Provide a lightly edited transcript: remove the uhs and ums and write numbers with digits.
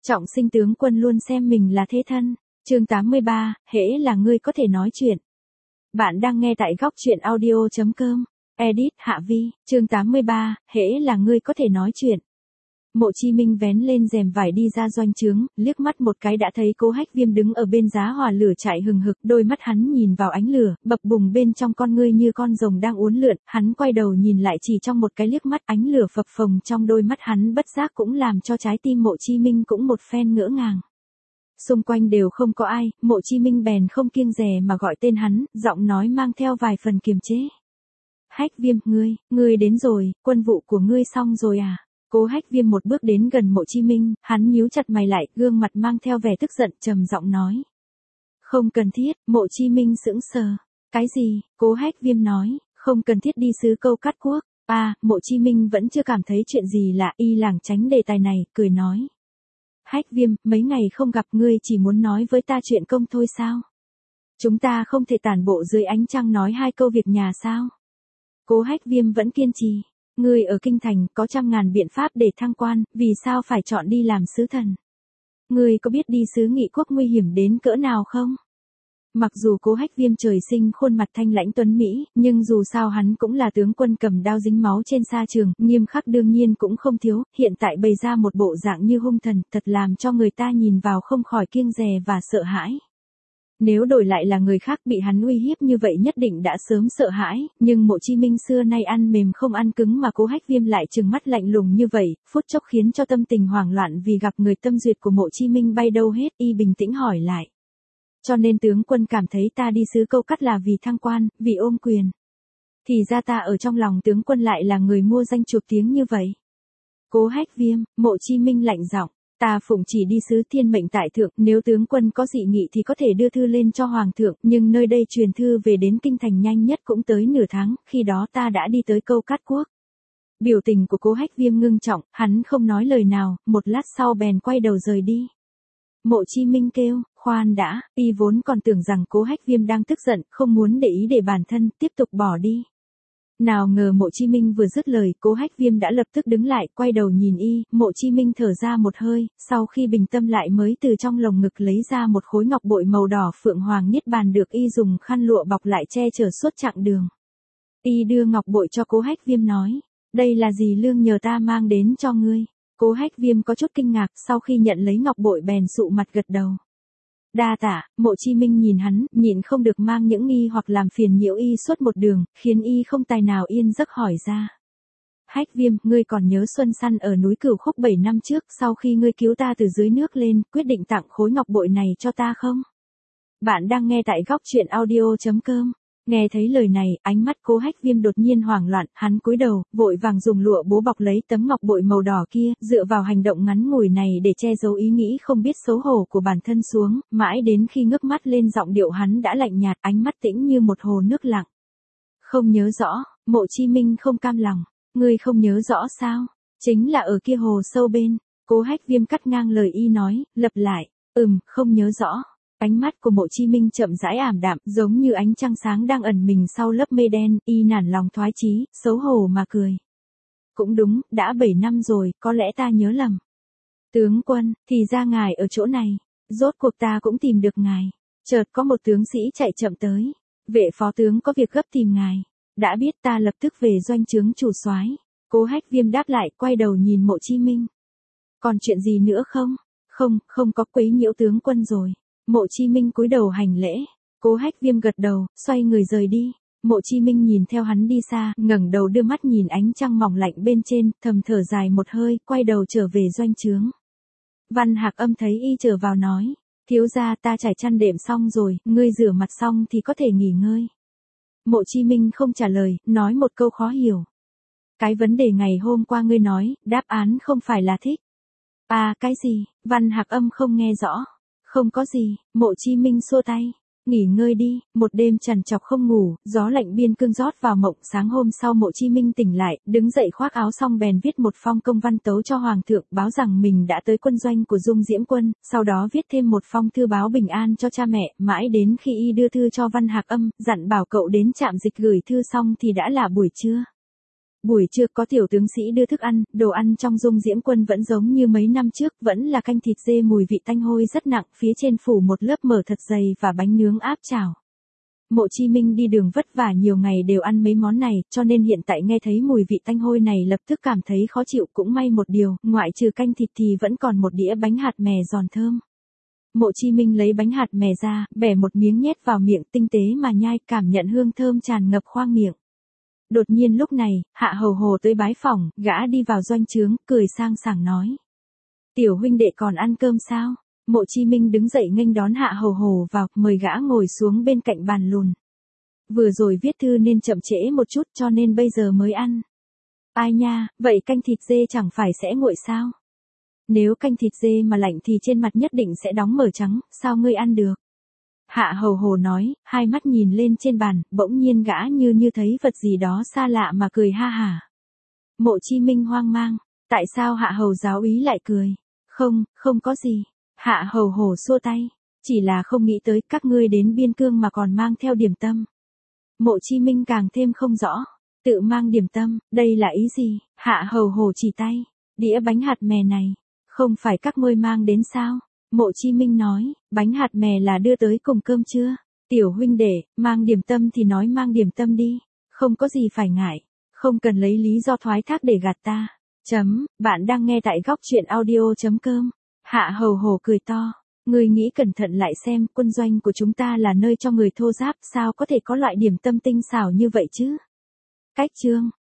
Trọng sinh tướng quân luôn xem mình là thế thân. Chương 83, hễ là ngươi có thể nói chuyện. Bạn đang nghe tại góc truyện audio.com. Edit Hạ Vi, chương 83, hễ là ngươi có thể nói chuyện. Mộ Chí Minh vén lên rèm vải đi ra doanh trướng, liếc mắt một cái đã thấy Cố Hách Viêm đứng ở bên giá hỏa lửa chạy hừng hực, đôi mắt hắn nhìn vào ánh lửa, bập bùng bên trong con ngươi như con rồng đang uốn lượn, hắn quay đầu nhìn lại chỉ trong một cái liếc mắt, ánh lửa phập phồng trong đôi mắt hắn bất giác cũng làm cho trái tim Mộ Chí Minh cũng một phen ngỡ ngàng. Xung quanh đều không có ai, Mộ Chí Minh bèn không kiêng dè mà gọi tên hắn, giọng nói mang theo vài phần kiềm chế. Hách Viêm, ngươi đến rồi, quân vụ của ngươi xong rồi à? Cố Hách Viêm một bước đến gần Mộ Chí Minh, hắn nhíu chặt mày lại, gương mặt mang theo vẻ tức giận, trầm giọng nói. Không cần thiết, Mộ Chí Minh sững sờ. Cái gì? Cố Hách Viêm nói, không cần thiết đi sứ Câu Cát Quốc. Mộ Chí Minh vẫn chưa cảm thấy chuyện gì lạ, y lảng tránh đề tài này, cười nói. Hách Viêm, mấy ngày không gặp ngươi chỉ muốn nói với ta chuyện công thôi sao? Chúng ta không thể tản bộ dưới ánh trăng nói hai câu việc nhà sao? Cố Hách Viêm vẫn kiên trì. Ngươi ở kinh thành có trăm ngàn biện pháp để thăng quan, vì sao phải chọn đi làm sứ thần? Ngươi có biết đi sứ Nghị quốc nguy hiểm đến cỡ nào không? Mặc dù Cố Hách Viêm trời sinh khuôn mặt thanh lãnh tuấn Mỹ, nhưng dù sao hắn cũng là tướng quân cầm đao dính máu trên sa trường, nghiêm khắc đương nhiên cũng không thiếu, hiện tại bày ra một bộ dạng như hung thần, thật làm cho người ta nhìn vào không khỏi kiêng dè và sợ hãi. Nếu đổi lại là người khác bị hắn uy hiếp như vậy nhất định đã sớm sợ hãi, nhưng Mộ Chí Minh xưa nay ăn mềm không ăn cứng mà Cố Hách Viêm lại trừng mắt lạnh lùng như vậy, phút chốc khiến cho tâm tình hoảng loạn vì gặp người tâm duyệt của Mộ Chí Minh bay đâu hết, y bình tĩnh hỏi lại. Cho nên tướng quân cảm thấy ta đi sứ Câu Cát là vì thăng quan, vì ôm quyền. Thì ra ta ở trong lòng tướng quân lại là người mua danh chuộc tiếng như vậy. Cố Hách Viêm, Mộ Chí Minh lạnh giọng. Ta phụng chỉ đi sứ thiên mệnh tại thượng, nếu tướng quân có dị nghị thì có thể đưa thư lên cho hoàng thượng, nhưng nơi đây truyền thư về đến kinh thành nhanh nhất cũng tới nửa tháng, khi đó ta đã đi tới Câu Cát Quốc. Biểu tình của Cố Hách Viêm ngưng trọng, hắn không nói lời nào, một lát sau bèn quay đầu rời đi. Mộ Chí Minh kêu, khoan đã, y vốn còn tưởng rằng Cố Hách Viêm đang tức giận, không muốn để ý để bản thân, tiếp tục bỏ đi. Nào ngờ Mộ Chí Minh vừa dứt lời, Cố Hách Viêm đã lập tức đứng lại, quay đầu nhìn y, Mộ Chí Minh thở ra một hơi, sau khi bình tâm lại mới từ trong lồng ngực lấy ra một khối ngọc bội màu đỏ phượng hoàng niết bàn được y dùng khăn lụa bọc lại che chở suốt chặng đường. Y đưa ngọc bội cho Cố Hách Viêm nói, đây là gì lương nhờ ta mang đến cho ngươi. Cố Hách Viêm có chút kinh ngạc, sau khi nhận lấy ngọc bội bèn sụ mặt gật đầu. Đa tạ. Mộ Chí Minh nhìn hắn, nhịn không được mang những nghi hoặc làm phiền nhiễu y suốt một đường, khiến y không tài nào yên giấc hỏi ra. Hách Viêm, ngươi còn nhớ Xuân Săn ở núi Cửu Khúc 7 năm trước, sau khi ngươi cứu ta từ dưới nước lên, quyết định tặng khối ngọc bội này cho ta không? Bạn đang nghe tại góc truyện audio.com. Nghe thấy lời này, ánh mắt Cố Hách Viêm đột nhiên hoảng loạn, hắn cúi đầu, vội vàng dùng lụa bố bọc lấy tấm ngọc bội màu đỏ kia, dựa vào hành động ngắn ngủi này để che giấu ý nghĩ không biết xấu hổ của bản thân xuống, mãi đến khi ngước mắt lên giọng điệu hắn đã lạnh nhạt, ánh mắt tĩnh như một hồ nước lặng. Không nhớ rõ. Mộ Chí Minh không cam lòng. Ngươi không nhớ rõ sao? Chính là ở kia hồ sâu bên. Cố Hách Viêm cắt ngang lời y nói, lặp lại, không nhớ rõ. Ánh mắt của Mộ Chí Minh chậm rãi ảm đạm, giống như ánh trăng sáng đang ẩn mình sau lớp mây đen, y nản lòng thoái chí, xấu hổ mà cười. Cũng đúng, đã 7 năm rồi, có lẽ ta nhớ lầm. Tướng quân, thì ra ngài ở chỗ này, rốt cuộc ta cũng tìm được ngài. Chợt có một tướng sĩ chạy chậm tới. Vệ phó tướng có việc gấp tìm ngài. Đã biết ta lập tức về doanh trướng chủ soái. Cố Hách Viêm đáp lại, quay đầu nhìn Mộ Chí Minh. Còn chuyện gì nữa không? Không có quấy nhiễu tướng quân rồi. Mộ Chí Minh cúi đầu hành lễ. Cố Hách Viêm gật đầu, xoay người rời đi. Mộ Chí Minh nhìn theo hắn đi xa, ngẩng đầu đưa mắt nhìn ánh trăng mỏng lạnh bên trên, thầm thở dài một hơi, quay đầu trở về doanh trướng. Văn Hạc Âm thấy y trở vào nói, thiếu gia ta trải chăn đệm xong rồi, ngươi rửa mặt xong thì có thể nghỉ ngơi. Mộ Chí Minh không trả lời, nói một câu khó hiểu. Cái vấn đề ngày hôm qua ngươi nói, đáp án không phải là thích. Cái gì? Văn Hạc Âm không nghe rõ. Không có gì. Mộ Chí Minh xua tay. Nghỉ ngơi đi. Một đêm trằn trọc không ngủ, gió lạnh biên cương rót vào mộng. Sáng hôm sau Mộ Chí Minh tỉnh lại, đứng dậy khoác áo xong bèn viết một phong công văn tấu cho hoàng thượng, báo rằng mình đã tới quân doanh của Dung Diễm Quân, sau đó viết thêm một phong thư báo bình an cho cha mẹ, mãi đến khi y đưa thư cho Văn Hạc Âm, dặn bảo cậu đến trạm dịch gửi thư xong thì đã là buổi trưa. Buổi trưa có tiểu tướng sĩ đưa thức ăn, đồ ăn trong Dung Diễm Quân vẫn giống như mấy năm trước, vẫn là canh thịt dê mùi vị tanh hôi rất nặng, phía trên phủ một lớp mỡ thật dày và bánh nướng áp chảo. Mộ Chí Minh đi đường vất vả nhiều ngày đều ăn mấy món này, cho nên hiện tại nghe thấy mùi vị tanh hôi này lập tức cảm thấy khó chịu, cũng may một điều, ngoại trừ canh thịt thì vẫn còn một đĩa bánh hạt mè giòn thơm. Mộ Chí Minh lấy bánh hạt mè ra, bẻ một miếng nhét vào miệng, tinh tế mà nhai, cảm nhận hương thơm tràn ngập khoang miệng. Đột nhiên lúc này, Hạ Hầu Hồ tới bái phỏng, gã đi vào doanh trướng, cười sang sảng nói: "Tiểu huynh đệ còn ăn cơm sao?" Mộ Chí Minh đứng dậy nghênh đón Hạ Hầu Hồ vào, mời gã ngồi xuống bên cạnh bàn lùn. "Vừa rồi viết thư nên chậm trễ một chút cho nên bây giờ mới ăn." "Ai nha, vậy canh thịt dê chẳng phải sẽ nguội sao?" "Nếu canh thịt dê mà lạnh thì trên mặt nhất định sẽ đóng mỡ trắng, sao ngươi ăn được?" Hạ Hầu Hồ nói, hai mắt nhìn lên trên bàn, bỗng nhiên gã như thấy vật gì đó xa lạ mà cười ha hả. Mộ Chí Minh hoang mang, tại sao Hạ Hầu giáo úy lại cười? Không có gì. Hạ Hầu Hồ xua tay, chỉ là không nghĩ tới các ngươi đến biên cương mà còn mang theo điểm tâm. Mộ Chí Minh càng thêm không rõ, tự mang điểm tâm, đây là ý gì? Hạ Hầu Hồ chỉ tay, đĩa bánh hạt mè này, không phải các ngươi mang đến sao? Mộ Chí Minh nói, bánh hạt mè là đưa tới cùng cơm trưa. Tiểu huynh đệ, mang điểm tâm thì nói mang điểm tâm đi, không có gì phải ngại, không cần lấy lý do thoái thác để gạt ta. Bạn đang nghe tại góc truyện audio.com. Hạ Hầu Hồ cười to, ngươi nghĩ cẩn thận lại xem, quân doanh của chúng ta là nơi cho người thô ráp, sao có thể có loại điểm tâm tinh xảo như vậy chứ? Cách chương